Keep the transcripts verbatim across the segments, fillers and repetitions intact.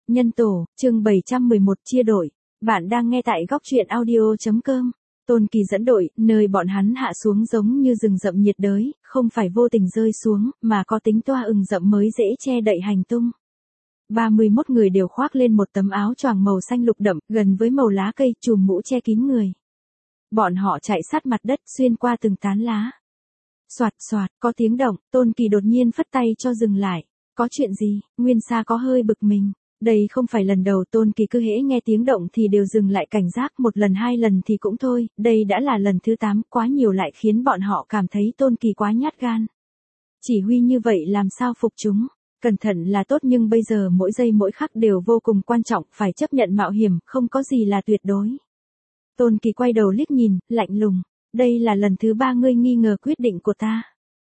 Nhân tổ, chương bảy trăm mười một chia đội. Bạn đang nghe tại góc truyện audio.com. Tôn Kỳ dẫn đội, nơi bọn hắn hạ xuống giống như rừng rậm nhiệt đới, không phải vô tình rơi xuống, mà có tính toa ừng rậm mới dễ che đậy hành tung. ba mươi mốt người đều khoác lên một tấm áo choàng màu xanh lục đậm, gần với màu lá cây, trùm mũ che kín người. Bọn họ chạy sát mặt đất, xuyên qua từng tán lá. Soạt soạt, có tiếng động, Tôn Kỳ đột nhiên phất tay cho dừng lại. Có chuyện gì? Nguyên Sa có hơi bực mình. Đây không phải lần đầu Tôn Kỳ cứ hễ nghe tiếng động thì đều dừng lại cảnh giác, một lần hai lần thì cũng thôi, đây đã là lần thứ tám, quá nhiều lại khiến bọn họ cảm thấy Tôn Kỳ quá nhát gan. Chỉ huy như vậy làm sao phục chúng? Cẩn thận là tốt nhưng bây giờ mỗi giây mỗi khắc đều vô cùng quan trọng, phải chấp nhận mạo hiểm, không có gì là tuyệt đối. Tôn Kỳ quay đầu liếc nhìn, lạnh lùng. Đây là lần thứ ba ngươi nghi ngờ quyết định của ta.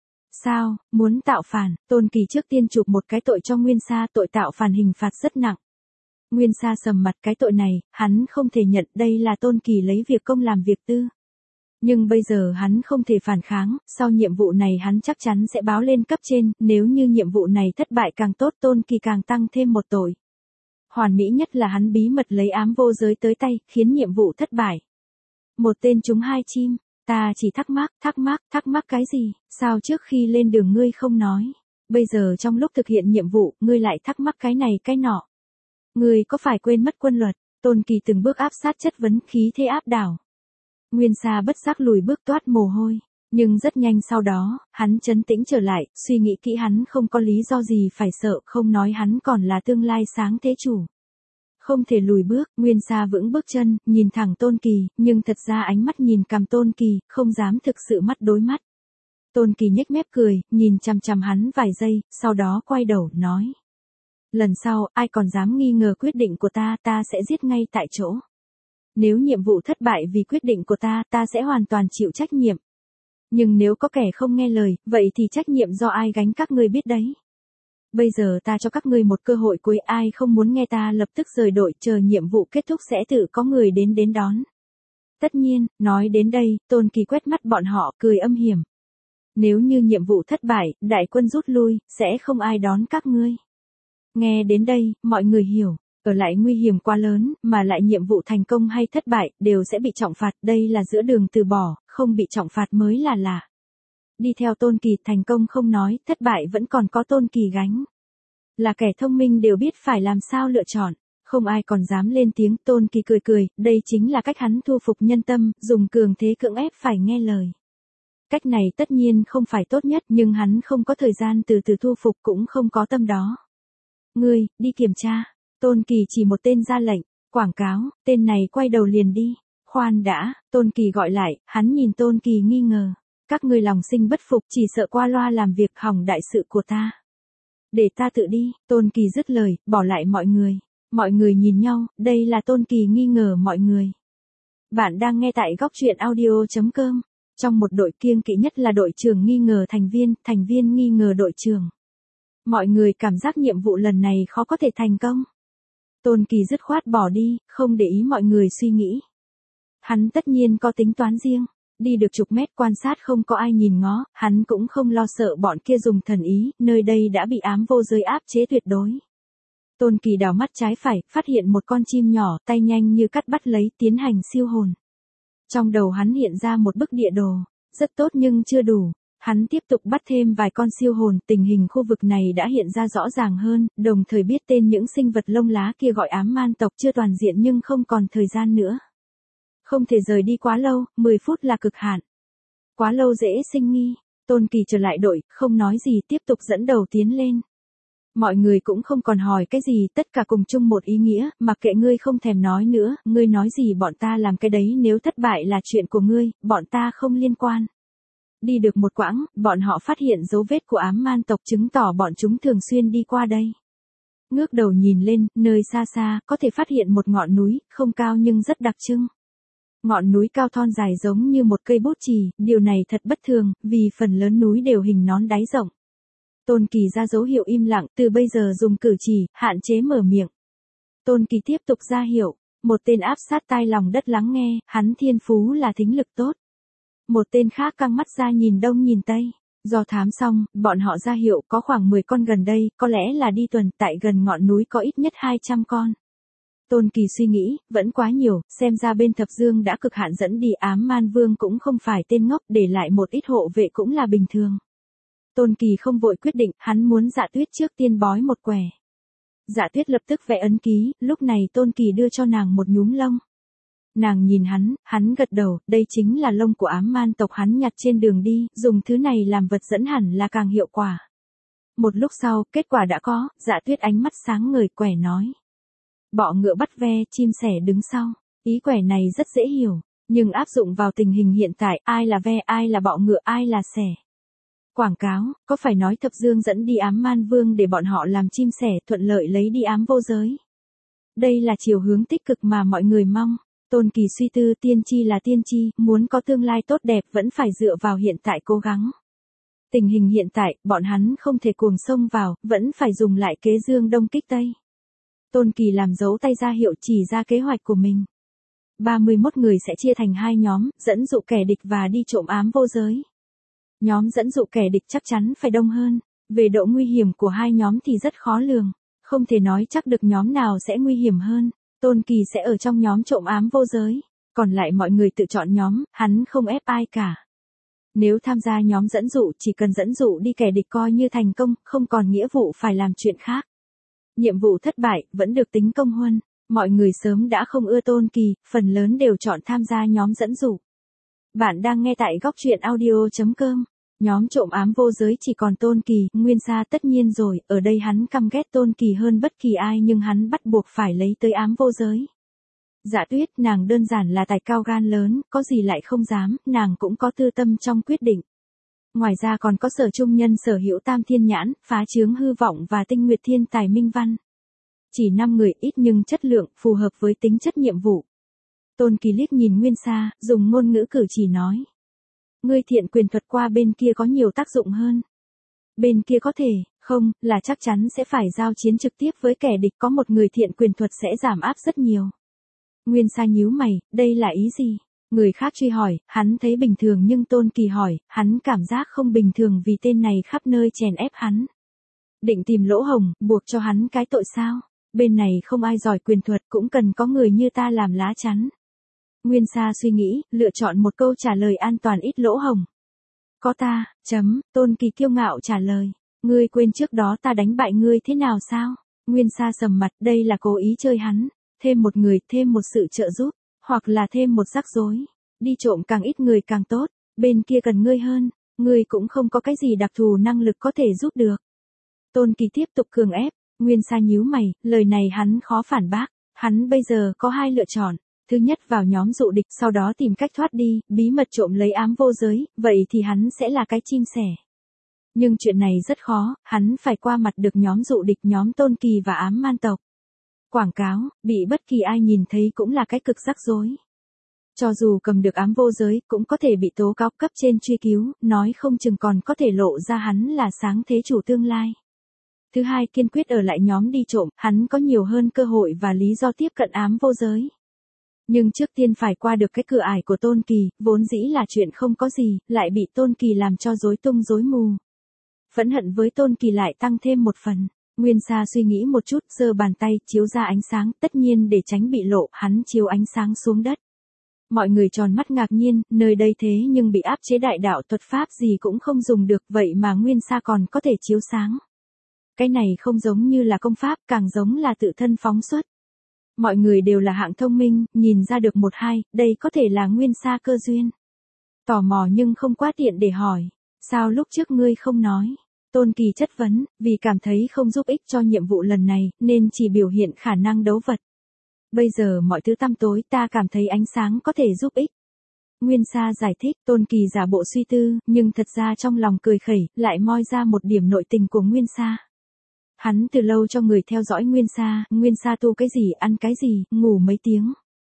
Sao, muốn tạo phản? Tôn Kỳ trước tiên chụp một cái tội cho Nguyên Sa, tội tạo phản hình phạt rất nặng. Nguyên Sa sầm mặt, cái tội này, hắn không thể nhận, đây là Tôn Kỳ lấy việc công làm việc tư. Nhưng bây giờ hắn không thể phản kháng, sau nhiệm vụ này hắn chắc chắn sẽ báo lên cấp trên, nếu như nhiệm vụ này thất bại càng tốt, Tôn Kỳ càng tăng thêm một tội. Hoàn mỹ nhất là hắn bí mật lấy ám vô giới tới tay, khiến nhiệm vụ thất bại. Một tên trúng hai chim. Ta chỉ thắc mắc, thắc mắc, thắc mắc cái gì, sao trước khi lên đường ngươi không nói, bây giờ trong lúc thực hiện nhiệm vụ, ngươi lại thắc mắc cái này cái nọ. Ngươi có phải quên mất quân luật? Tôn Kỳ từng bước áp sát chất vấn, khí thế áp đảo. Nguyên Sa bất giác lùi bước toát mồ hôi, nhưng rất nhanh sau đó, hắn trấn tĩnh trở lại, suy nghĩ kỹ hắn không có lý do gì phải sợ, không nói hắn còn là tương lai sáng thế chủ. Không thể lùi bước, Nguyên Sa vững bước chân, nhìn thẳng Tôn Kỳ, nhưng thật ra ánh mắt nhìn cằm Tôn Kỳ, không dám thực sự mắt đối mắt. Tôn Kỳ nhếch mép cười, nhìn chằm chằm hắn vài giây, sau đó quay đầu, nói. Lần sau, ai còn dám nghi ngờ quyết định của ta, ta sẽ giết ngay tại chỗ. Nếu nhiệm vụ thất bại vì quyết định của ta, ta sẽ hoàn toàn chịu trách nhiệm. Nhưng nếu có kẻ không nghe lời, vậy thì trách nhiệm do ai gánh các ngươi biết đấy. Bây giờ ta cho các ngươi một cơ hội cuối, ai không muốn nghe ta lập tức rời đội, chờ nhiệm vụ kết thúc sẽ tự có người đến đến đón. Tất nhiên, nói đến đây, Tôn Kỳ quét mắt bọn họ, cười âm hiểm. Nếu như nhiệm vụ thất bại, đại quân rút lui, sẽ không ai đón các ngươi. Nghe đến đây, mọi người hiểu, ở lại nguy hiểm quá lớn, mà lại nhiệm vụ thành công hay thất bại, đều sẽ bị trọng phạt, đây là giữa đường từ bỏ, không bị trọng phạt mới là lạ. Đi theo Tôn Kỳ, thành công không nói, thất bại vẫn còn có Tôn Kỳ gánh. Là kẻ thông minh đều biết phải làm sao lựa chọn, không ai còn dám lên tiếng. Tôn Kỳ cười cười, đây chính là cách hắn thu phục nhân tâm, dùng cường thế cưỡng ép phải nghe lời. Cách này tất nhiên không phải tốt nhất, nhưng hắn không có thời gian từ từ thu phục, cũng không có tâm đó. Ngươi, đi kiểm tra. Tôn Kỳ chỉ một tên ra lệnh, quảng cáo, tên này quay đầu liền đi. Khoan đã, Tôn Kỳ gọi lại, hắn nhìn Tôn Kỳ nghi ngờ. Các ngươi lòng sinh bất phục, chỉ sợ qua loa làm việc hỏng đại sự của ta. Để ta tự đi, Tôn Kỳ dứt lời, bỏ lại mọi người. Mọi người nhìn nhau, đây là Tôn Kỳ nghi ngờ mọi người. Bạn đang nghe tại góc truyện audio.com. Trong một đội, kiêng kỵ nhất là đội trưởng nghi ngờ thành viên, thành viên nghi ngờ đội trưởng. Mọi người cảm giác nhiệm vụ lần này khó có thể thành công. Tôn Kỳ dứt khoát bỏ đi, không để ý mọi người suy nghĩ. Hắn tất nhiên có tính toán riêng. Đi được chục mét quan sát không có ai nhìn ngó, hắn cũng không lo sợ bọn kia dùng thần ý, nơi đây đã bị ám vô giới áp chế tuyệt đối. Tôn Kỳ đảo mắt trái phải, phát hiện một con chim nhỏ, tay nhanh như cắt bắt lấy, tiến hành siêu hồn. Trong đầu hắn hiện ra một bức địa đồ, rất tốt nhưng chưa đủ. Hắn tiếp tục bắt thêm vài con siêu hồn, tình hình khu vực này đã hiện ra rõ ràng hơn, đồng thời biết tên những sinh vật lông lá kia gọi ám man tộc chưa toàn diện nhưng không còn thời gian nữa. Không thể rời đi quá lâu, mười phút là cực hạn. Quá lâu dễ sinh nghi. Tôn Kỳ trở lại đội, không nói gì, tiếp tục dẫn đầu tiến lên. Mọi người cũng không còn hỏi cái gì, tất cả cùng chung một ý nghĩa, mặc kệ ngươi không thèm nói nữa, ngươi nói gì bọn ta làm cái đấy, nếu thất bại là chuyện của ngươi, bọn ta không liên quan. Đi được một quãng, bọn họ phát hiện dấu vết của ám man tộc, chứng tỏ bọn chúng thường xuyên đi qua đây. Ngước đầu nhìn lên, nơi xa xa, có thể phát hiện một ngọn núi, không cao nhưng rất đặc trưng. Ngọn núi cao thon dài giống như một cây bút chì, điều này thật bất thường, vì phần lớn núi đều hình nón đáy rộng. Tôn Kỳ ra dấu hiệu im lặng, từ bây giờ dùng cử chỉ, hạn chế mở miệng. Tôn Kỳ tiếp tục ra hiệu, một tên áp sát tai lòng đất lắng nghe, hắn thiên phú là thính lực tốt. Một tên khác căng mắt ra nhìn đông nhìn tây, Do thám xong, bọn họ ra hiệu có khoảng mười con gần đây, có lẽ là đi tuần, tại gần ngọn núi có ít nhất hai trăm con. Tôn Kỳ suy nghĩ, vẫn quá nhiều, xem ra bên Thập Dương đã cực hạn dẫn đi Ám Man Vương cũng không phải tên ngốc, để lại một ít hộ vệ cũng là bình thường. Tôn Kỳ không vội quyết định, hắn muốn Dạ Tuyết trước tiên bói một quẻ. Dạ Tuyết lập tức vẽ ấn ký, lúc này Tôn Kỳ đưa cho nàng một nhúm lông. Nàng nhìn hắn, hắn gật đầu, đây chính là lông của ám man tộc hắn nhặt trên đường đi, dùng thứ này làm vật dẫn hẳn là càng hiệu quả. Một lúc sau, kết quả đã có, Dạ Tuyết ánh mắt sáng ngời quẻ nói. Bọ ngựa bắt ve, chim sẻ đứng sau. Ý quẻ này rất dễ hiểu, nhưng áp dụng vào tình hình hiện tại, ai là ve, ai là bọ ngựa, ai là sẻ. Quảng cáo, có phải nói Thập Dương dẫn đi Ám Man Vương để bọn họ làm chim sẻ thuận lợi lấy đi ám vô giới. Đây là chiều hướng tích cực mà mọi người mong. Tôn Kỳ suy tư tiên tri là tiên tri, muốn có tương lai tốt đẹp vẫn phải dựa vào hiện tại cố gắng. Tình hình hiện tại, bọn hắn không thể cuồng xông vào, vẫn phải dùng lại kế dương đông kích tây. Tôn Kỳ làm dấu tay ra hiệu chỉ ra kế hoạch của mình. ba mươi mốt người sẽ chia thành hai nhóm, dẫn dụ kẻ địch và đi trộm ám vô giới. Nhóm dẫn dụ kẻ địch chắc chắn phải đông hơn. Về độ nguy hiểm của hai nhóm thì rất khó lường. Không thể nói chắc được nhóm nào sẽ nguy hiểm hơn. Tôn Kỳ sẽ ở trong nhóm trộm ám vô giới. Còn lại mọi người tự chọn nhóm, hắn không ép ai cả. Nếu tham gia nhóm dẫn dụ chỉ cần dẫn dụ đi kẻ địch coi như thành công, không còn nghĩa vụ phải làm chuyện khác. Nhiệm vụ thất bại, vẫn được tính công huân. Mọi người sớm đã không ưa Tôn Kỳ, phần lớn đều chọn tham gia nhóm dẫn dụ. Bạn đang nghe tại góc truyện audio chấm com. Nhóm trộm ám vô giới chỉ còn Tôn Kỳ, Nguyên Sa tất nhiên rồi, ở đây hắn căm ghét Tôn Kỳ hơn bất kỳ ai nhưng hắn bắt buộc phải lấy tới ám vô giới. Dạ Tuyết, nàng đơn giản là tài cao gan lớn, có gì lại không dám, nàng cũng có tư tâm trong quyết định. Ngoài ra còn có Sở Trung Nhân sở hữu Tam Thiên Nhãn, Phá Chướng Hư Vọng và Tinh Nguyệt Thiên Tài Minh Văn. Chỉ năm người ít nhưng chất lượng, phù hợp với tính chất nhiệm vụ. Tôn Kỳ liếc nhìn Nguyên Sa, dùng ngôn ngữ cử chỉ nói. Ngươi thiện quyền thuật qua bên kia có nhiều tác dụng hơn. Bên kia có thể, không, là chắc chắn sẽ phải giao chiến trực tiếp với kẻ địch, có một người thiện quyền thuật sẽ giảm áp rất nhiều. Nguyên Sa nhíu mày, đây là ý gì? Người khác truy hỏi, hắn thấy bình thường nhưng Tôn Kỳ hỏi, hắn cảm giác không bình thường vì tên này khắp nơi chèn ép hắn. Định tìm lỗ hổng, buộc cho hắn cái tội sao? Bên này không ai giỏi quyền thuật cũng cần có người như ta làm lá chắn. Nguyên Sa suy nghĩ, lựa chọn một câu trả lời an toàn ít lỗ hổng. Có ta, chấm, Tôn Kỳ kiêu ngạo trả lời. Ngươi quên trước đó ta đánh bại ngươi thế nào sao? Nguyên Sa sầm mặt, đây là cố ý chơi hắn. Thêm một người, thêm một sự trợ giúp, hoặc là thêm một rắc rối. Đi trộm càng ít người càng tốt, bên kia cần ngươi hơn, ngươi cũng không có cái gì đặc thù năng lực có thể giúp được. Tôn Kỳ tiếp tục cường ép, Nguyên Sa nhíu mày, lời này hắn khó phản bác, hắn bây giờ có hai lựa chọn. Thứ nhất vào nhóm dụ địch, sau đó tìm cách thoát đi, bí mật trộm lấy ám vô giới, vậy thì hắn sẽ là cái chim sẻ. Nhưng chuyện này rất khó, hắn phải qua mặt được nhóm dụ địch, nhóm Tôn Kỳ và ám man tộc. Quảng cáo, bị bất kỳ ai nhìn thấy cũng là cái cực rắc rối. Cho dù cầm được ám vô giới, cũng có thể bị tố cáo cấp trên truy cứu, nói không chừng còn có thể lộ ra hắn là sáng thế chủ tương lai. Thứ hai, kiên quyết ở lại nhóm đi trộm, hắn có nhiều hơn cơ hội và lý do tiếp cận ám vô giới. Nhưng trước tiên phải qua được cái cửa ải của Tôn Kỳ, vốn dĩ là chuyện không có gì, lại bị Tôn Kỳ làm cho rối tung rối mù. Phẫn hận với Tôn Kỳ lại tăng thêm một phần. Nguyên Sa suy nghĩ một chút, giơ bàn tay, chiếu ra ánh sáng, tất nhiên để tránh bị lộ, hắn chiếu ánh sáng xuống đất. Mọi người tròn mắt ngạc nhiên, nơi đây thế nhưng bị áp chế đại đạo thuật pháp gì cũng không dùng được, vậy mà Nguyên Sa còn có thể chiếu sáng. Cái này không giống như là công pháp, càng giống là tự thân phóng xuất. Mọi người đều là hạng thông minh, nhìn ra được một hai, đây có thể là Nguyên Sa cơ duyên. Tò mò nhưng không quá tiện để hỏi, sao lúc trước ngươi không nói? Tôn Kỳ chất vấn, vì cảm thấy không giúp ích cho nhiệm vụ lần này, nên chỉ biểu hiện khả năng đấu vật. Bây giờ mọi thứ tăm tối, ta cảm thấy ánh sáng có thể giúp ích. Nguyên Sa giải thích, Tôn Kỳ giả bộ suy tư, nhưng thật ra trong lòng cười khẩy, lại moi ra một điểm nội tình của Nguyên Sa. Hắn từ lâu cho người theo dõi Nguyên Sa, Nguyên Sa tu cái gì, ăn cái gì, ngủ mấy tiếng.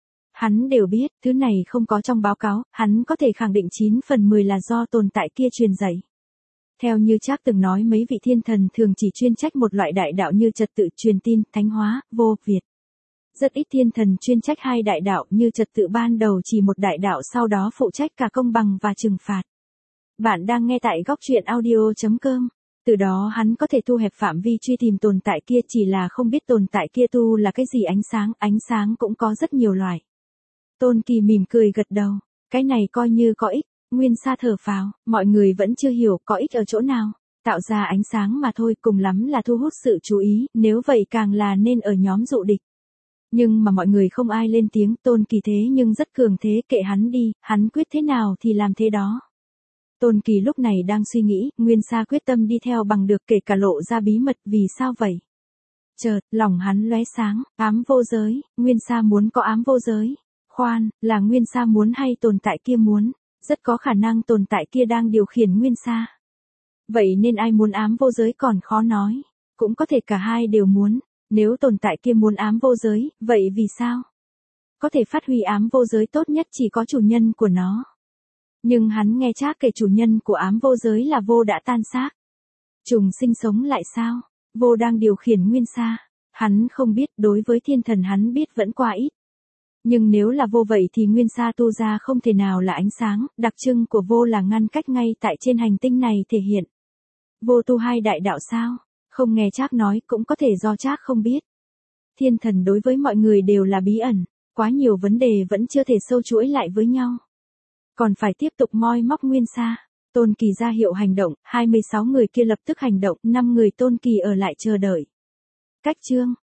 Hắn đều biết, thứ này không có trong báo cáo, hắn có thể khẳng định chín phần mười là do tồn tại kia truyền dạy. Theo như Trác từng nói, mấy vị thiên thần thường chỉ chuyên trách một loại đại đạo như trật tự, truyền tin, thánh hóa, vô Việt. Rất ít thiên thần chuyên trách hai đại đạo như trật tự, ban đầu chỉ một đại đạo, sau đó phụ trách cả công bằng và trừng phạt. Bạn đang nghe tại góc truyện audio.com. Từ đó hắn có thể thu hẹp phạm vi truy tìm tồn tại kia, chỉ là không biết tồn tại kia tu là cái gì. Ánh sáng, ánh sáng cũng có rất nhiều loại. Tôn Kỳ mỉm cười gật đầu, cái này coi như có ích. Nguyên Sa thở phào, mọi người vẫn chưa hiểu có ích ở chỗ nào. Tạo ra ánh sáng mà thôi, cùng lắm là thu hút sự chú ý, nếu vậy càng là nên ở nhóm dụ địch. Nhưng mà mọi người không ai lên tiếng. Tôn Kỳ thế nhưng rất cường thế, kệ hắn đi, hắn quyết thế nào thì làm thế đó. Tôn Kỳ lúc này đang suy nghĩ, Nguyên Sa quyết tâm đi theo bằng được, kể cả lộ ra bí mật. Vì sao vậy? Chợt, lòng hắn lóe sáng, ám vô giới. Nguyên Sa muốn có ám vô giới. Khoan, là Nguyên Sa muốn hay tồn tại kia muốn? Rất có khả năng tồn tại kia đang điều khiển Nguyên Sa. Vậy nên ai muốn ám vô giới còn khó nói. Cũng có thể cả hai đều muốn. Nếu tồn tại kia muốn ám vô giới, vậy vì sao? Có thể phát huy ám vô giới tốt nhất chỉ có chủ nhân của nó. Nhưng hắn nghe Trác kể chủ nhân của ám vô giới là Vô đã tan xác. Trùng sinh sống lại sao? Vô đang điều khiển Nguyên Sa. Hắn không biết, đối với thiên thần hắn biết vẫn quá ít. Nhưng nếu là Vô vậy thì Nguyên Sa tu ra không thể nào là ánh sáng. Đặc trưng của Vô là ngăn cách ngay tại trên hành tinh này thể hiện. Vô tu hai đại đạo sao? Không nghe Trác nói, cũng có thể do Trác không biết. Thiên thần đối với mọi người đều là bí ẩn. Quá nhiều vấn đề vẫn chưa thể sâu chuỗi lại với nhau. Còn phải tiếp tục moi móc Nguyên Sa. Tôn Kỳ ra hiệu hành động, hai mươi sáu người kia lập tức hành động, năm người Tôn Kỳ ở lại chờ đợi. Cách chương,